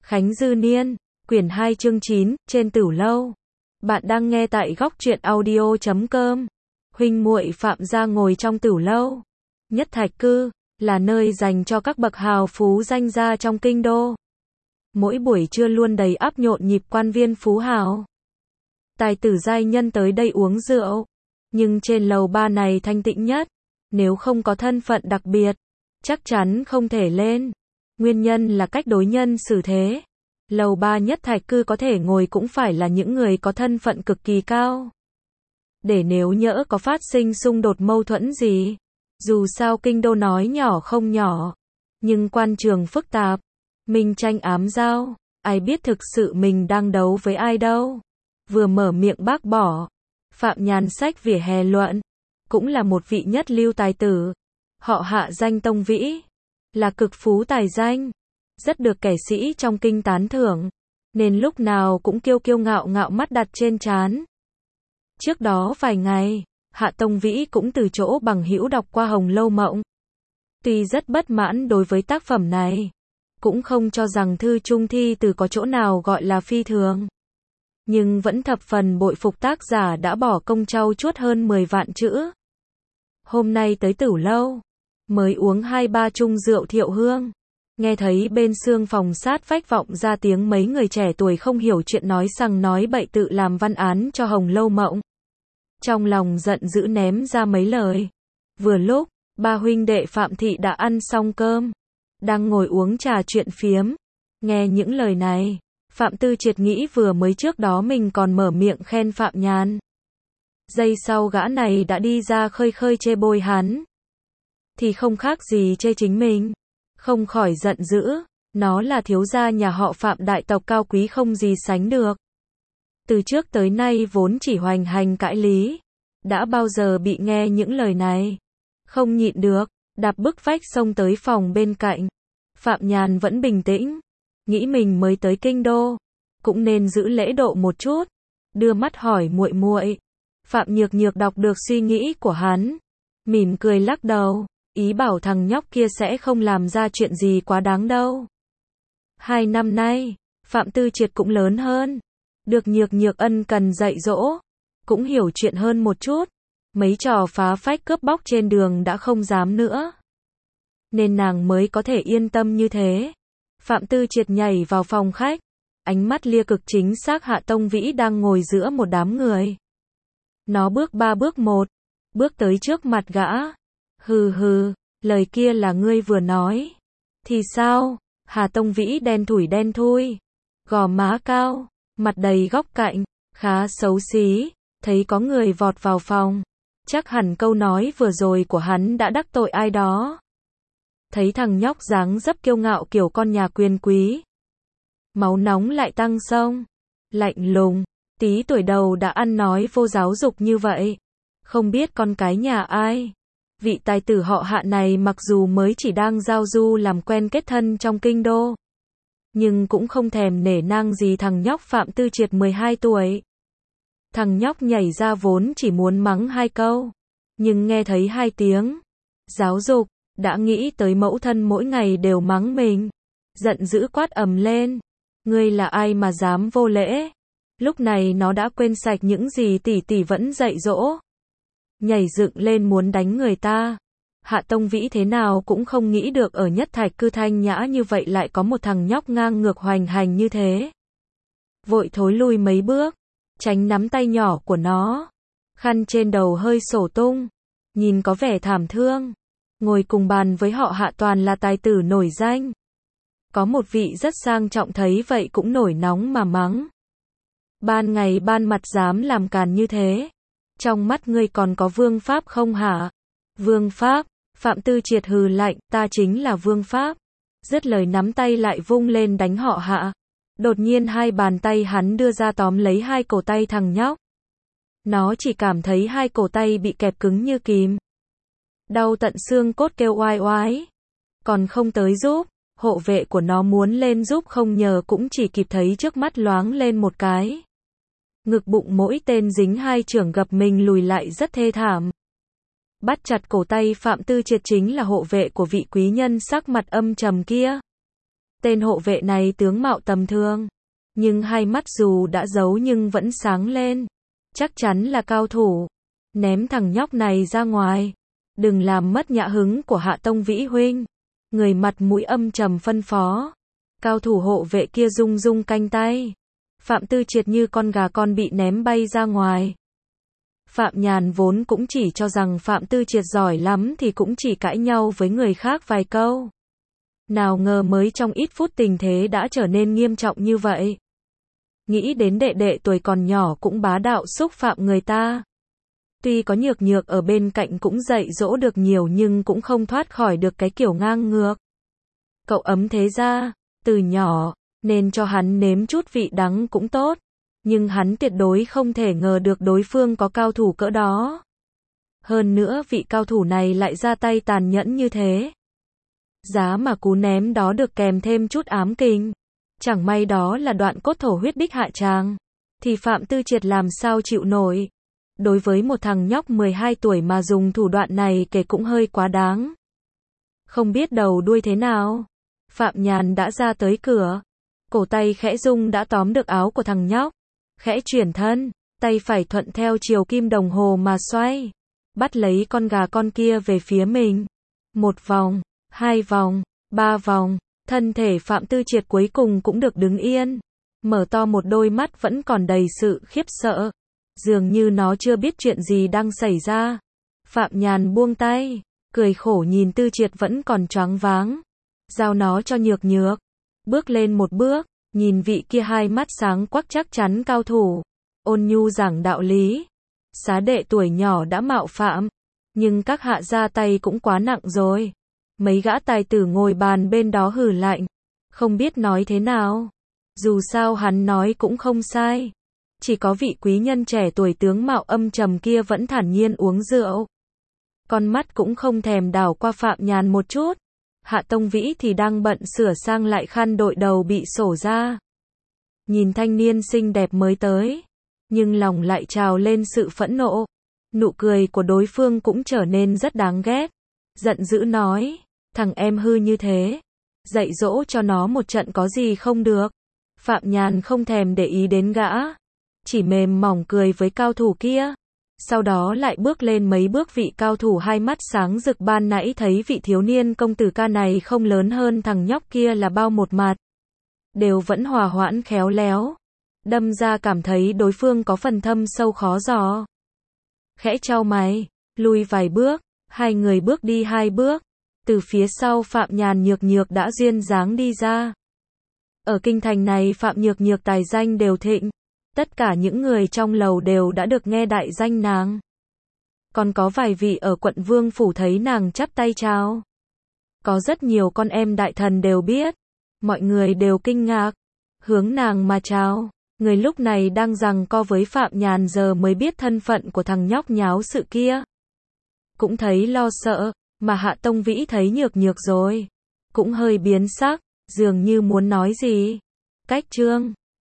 Khánh Dư Niên, quyển 2 chương 9, trên Tửu Lâu. Bạn đang nghe tại góc truyện audio.com. Huynh muội Phạm gia ngồi trong Tửu Lâu. Nhất Thạch Cư là nơi dành cho các bậc hào phú danh gia trong kinh đô. Mỗi buổi trưa luôn đầy ắp nhộn nhịp quan viên phú hào, tài tử giai nhân tới đây uống rượu. Nhưng trên lầu ba này thanh tịnh nhất, nếu không có thân phận đặc biệt, chắc chắn không thể lên. Nguyên nhân là cách đối nhân xử thế. Lầu ba Nhất Thạch Cư có thể ngồi cũng phải là những người có thân phận cực kỳ cao, để nếu nhỡ có phát sinh xung đột mâu thuẫn gì. Dù sao kinh đô nói nhỏ không nhỏ, nhưng quan trường phức tạp, minh tranh ám giao, ai biết thực sự mình đang đấu với ai đâu. Vừa mở miệng bác bỏ, Phạm Nhàn sách vỉa hè luận, cũng là một vị nhất lưu tài tử, họ Hạ danh Tông Vĩ, là cực phú tài danh, rất được kẻ sĩ trong kinh tán thưởng, nên lúc nào cũng kiêu kiêu ngạo ngạo mắt đặt trên trán. Trước đó vài ngày, Hạ Tông Vĩ cũng từ chỗ bằng hữu đọc qua Hồng Lâu Mộng. Tuy rất bất mãn đối với tác phẩm này, cũng không cho rằng thư trung thi từ có chỗ nào gọi là phi thường, nhưng vẫn thập phần bội phục tác giả đã bỏ công trau chuốt hơn 10 vạn chữ. Hôm nay tới Tửu Lâu, mới uống 2-3 chung rượu thiệu hương, nghe thấy bên xương phòng sát vách vọng ra tiếng mấy người trẻ tuổi không hiểu chuyện nói sằng nói bậy tự làm văn án cho Hồng Lâu Mộng. Trong lòng giận dữ ném ra mấy lời. Vừa lúc, ba huynh đệ Phạm Thị đã ăn xong cơm, đang ngồi uống trà chuyện phiếm. Nghe những lời này, Phạm Tư Triệt nghĩ vừa mới trước đó mình còn mở miệng khen Phạm Nhàn. Giây sau gã này đã đi ra khơi khơi chê bôi hắn, thì không khác gì chê chính mình. Không khỏi giận dữ, nó là thiếu gia nhà họ Phạm đại tộc cao quý không gì sánh được. Từ trước tới nay vốn chỉ hoành hành cãi lý, đã bao giờ bị nghe những lời này. Không nhịn được, đạp bức vách xông tới phòng bên cạnh. Phạm Nhàn vẫn bình tĩnh, nghĩ mình mới tới kinh đô, cũng nên giữ lễ độ một chút, đưa mắt hỏi muội muội. Phạm Nhược Nhược đọc được suy nghĩ của hắn, mỉm cười lắc đầu, ý bảo thằng nhóc kia sẽ không làm ra chuyện gì quá đáng đâu. 2 năm nay, Phạm Tư Triệt cũng lớn hơn, được Nhược Nhược ân cần dạy dỗ, cũng hiểu chuyện hơn một chút, mấy trò phá phách cướp bóc trên đường đã không dám nữa, nên nàng mới có thể yên tâm như thế. Phạm Tư Triệt nhảy vào phòng khách, ánh mắt lia cực chính xác Hạ Tông Vĩ đang ngồi giữa một đám người. Nó bước 3 bước 1, bước tới trước mặt gã. Hừ hừ, lời kia là ngươi vừa nói. Thì sao? Hà Tông Vĩ đen thui, gò má cao, mặt đầy góc cạnh, khá xấu xí. Thấy có người vọt vào phòng, chắc hẳn câu nói vừa rồi của hắn đã đắc tội ai đó. Thấy thằng nhóc dáng dấp kiêu ngạo kiểu con nhà quyền quý, máu nóng lại tăng sông, lạnh lùng, tí tuổi đầu đã ăn nói vô giáo dục như vậy, không biết con cái nhà ai. Vị tài tử họ Hạ này mặc dù mới chỉ đang giao du làm quen kết thân trong kinh đô, nhưng cũng không thèm nể nang gì thằng nhóc Phạm Tư Triệt 12 tuổi. Thằng nhóc nhảy ra vốn chỉ muốn mắng 2 câu, nhưng nghe thấy 2 tiếng giáo dục, đã nghĩ tới mẫu thân mỗi ngày đều mắng mình, giận dữ quát ầm lên. Ngươi là ai mà dám vô lễ? Lúc này nó đã quên sạch những gì tỷ tỷ vẫn dạy dỗ, nhảy dựng lên muốn đánh người ta. Hạ Tông Vĩ thế nào cũng không nghĩ được ở Nhất Thạch Cư thanh nhã như vậy lại có một thằng nhóc ngang ngược hoành hành như thế. Vội thối lui mấy bước, tránh nắm tay nhỏ của nó. Khăn trên đầu hơi sổ tung, nhìn có vẻ thảm thương. Ngồi cùng bàn với họ Hạ toàn là tài tử nổi danh. Có một vị rất sang trọng thấy vậy cũng nổi nóng mà mắng. Ban ngày ban mặt dám làm càn như thế, trong mắt ngươi còn có vương pháp không hả? Vương pháp? Phạm Tư Triệt hừ lạnh, ta chính là vương pháp. Dứt lời nắm tay lại vung lên đánh họ Hạ. Đột nhiên 2 bàn tay hắn đưa ra tóm lấy 2 cổ tay thằng nhóc. Nó chỉ cảm thấy 2 cổ tay bị kẹp cứng như kìm, đau tận xương cốt kêu oai oái. Còn không tới giúp, hộ vệ của nó muốn lên giúp không nhờ cũng chỉ kịp thấy trước mắt loáng lên một cái. Ngực bụng mỗi tên dính 2 chưởng gập mình lùi lại rất thê thảm. Bắt chặt cổ tay Phạm Tư Triệt chính là hộ vệ của vị quý nhân sắc mặt âm trầm kia. Tên hộ vệ này tướng mạo tầm thường, nhưng hai mắt dù đã giấu nhưng vẫn sáng lên. Chắc chắn là cao thủ. Ném thằng nhóc này ra ngoài. Đừng làm mất nhã hứng của Hạ Tông Vĩ huynh. Người mặt mũi âm trầm phân phó. Cao thủ hộ vệ kia rung rung canh tay. Phạm Tư Triệt như con gà con bị ném bay ra ngoài. Phạm Nhàn vốn cũng chỉ cho rằng Phạm Tư Triệt giỏi lắm thì cũng chỉ cãi nhau với người khác vài câu. Nào ngờ mới trong ít phút tình thế đã trở nên nghiêm trọng như vậy. Nghĩ đến đệ đệ tuổi còn nhỏ cũng bá đạo xúc phạm người ta. Tuy có Nhược Nhược ở bên cạnh cũng dạy dỗ được nhiều nhưng cũng không thoát khỏi được cái kiểu ngang ngược. Cậu ấm thế ra, từ nhỏ, nên cho hắn nếm chút vị đắng cũng tốt. Nhưng hắn tuyệt đối không thể ngờ được đối phương có cao thủ cỡ đó. Hơn nữa vị cao thủ này lại ra tay tàn nhẫn như thế. Giá mà cú ném đó được kèm thêm chút ám kình. Chẳng may đó là đoạn cốt thổ huyết đích hạ tràng. Thì Phạm Tư Triệt làm sao chịu nổi. Đối với một thằng nhóc 12 tuổi mà dùng thủ đoạn này kể cũng hơi quá đáng. Không biết đầu đuôi thế nào. Phạm Nhàn đã ra tới cửa. Cổ tay khẽ rung đã tóm được áo của thằng nhóc. Khẽ chuyển thân, tay phải thuận theo chiều kim đồng hồ mà xoay. Bắt lấy con gà con kia về phía mình. 1 vòng, 2 vòng, 3 vòng. Thân thể Phạm Tư Triệt cuối cùng cũng được đứng yên. Mở to một đôi mắt vẫn còn đầy sự khiếp sợ. Dường như nó chưa biết chuyện gì đang xảy ra. Phạm Nhàn buông tay, cười khổ nhìn Tư Triệt vẫn còn choáng váng. Giao nó cho Nhược Nhược. Bước lên một bước, nhìn vị kia hai mắt sáng quắc chắc chắn cao thủ. Ôn nhu giảng đạo lý. Xá đệ tuổi nhỏ đã mạo phạm. Nhưng các hạ ra tay cũng quá nặng rồi. Mấy gã tài tử ngồi bàn bên đó hừ lạnh. Không biết nói thế nào. Dù sao hắn nói cũng không sai. Chỉ có vị quý nhân trẻ tuổi tướng mạo âm trầm kia vẫn thản nhiên uống rượu. Con mắt cũng không thèm đảo qua Phạm Nhàn một chút. Hạ Tông Vĩ thì đang bận sửa sang lại khăn đội đầu bị xổ ra. Nhìn thanh niên xinh đẹp mới tới. Nhưng lòng lại trào lên sự phẫn nộ. Nụ cười của đối phương cũng trở nên rất đáng ghét. Giận dữ nói. Thằng em hư như thế. Dạy dỗ cho nó một trận có gì không được. Phạm Nhàn không thèm để ý đến gã. Chỉ mềm mỏng cười với cao thủ kia. Sau đó lại bước lên mấy bước vị cao thủ hai mắt sáng rực ban nãy thấy vị thiếu niên công tử ca này không lớn hơn thằng nhóc kia là bao một mặt. Đều vẫn hòa hoãn khéo léo. Đâm ra cảm thấy đối phương có phần thâm sâu khó dò. Khẽ chau mày, lùi vài bước, hai người bước đi 2 bước. Từ phía sau Phạm Nhàn Nhược Nhược đã duyên dáng đi ra. Ở kinh thành này Phạm Nhược Nhược tài danh đều thịnh. Tất cả những người trong lầu đều đã được nghe đại danh nàng. Còn có vài vị ở quận Vương Phủ thấy nàng chắp tay chào. Có rất nhiều con em đại thần đều biết. Mọi người đều kinh ngạc. Hướng nàng mà chào. Người lúc này đang giằng co với Phạm Nhàn giờ mới biết thân phận của thằng nhóc nháo sự kia. Cũng thấy lo sợ. Mà Hạ Tông Vĩ thấy Nhược Nhược rồi. Cũng hơi biến sắc. Dường như muốn nói gì. Cách chương.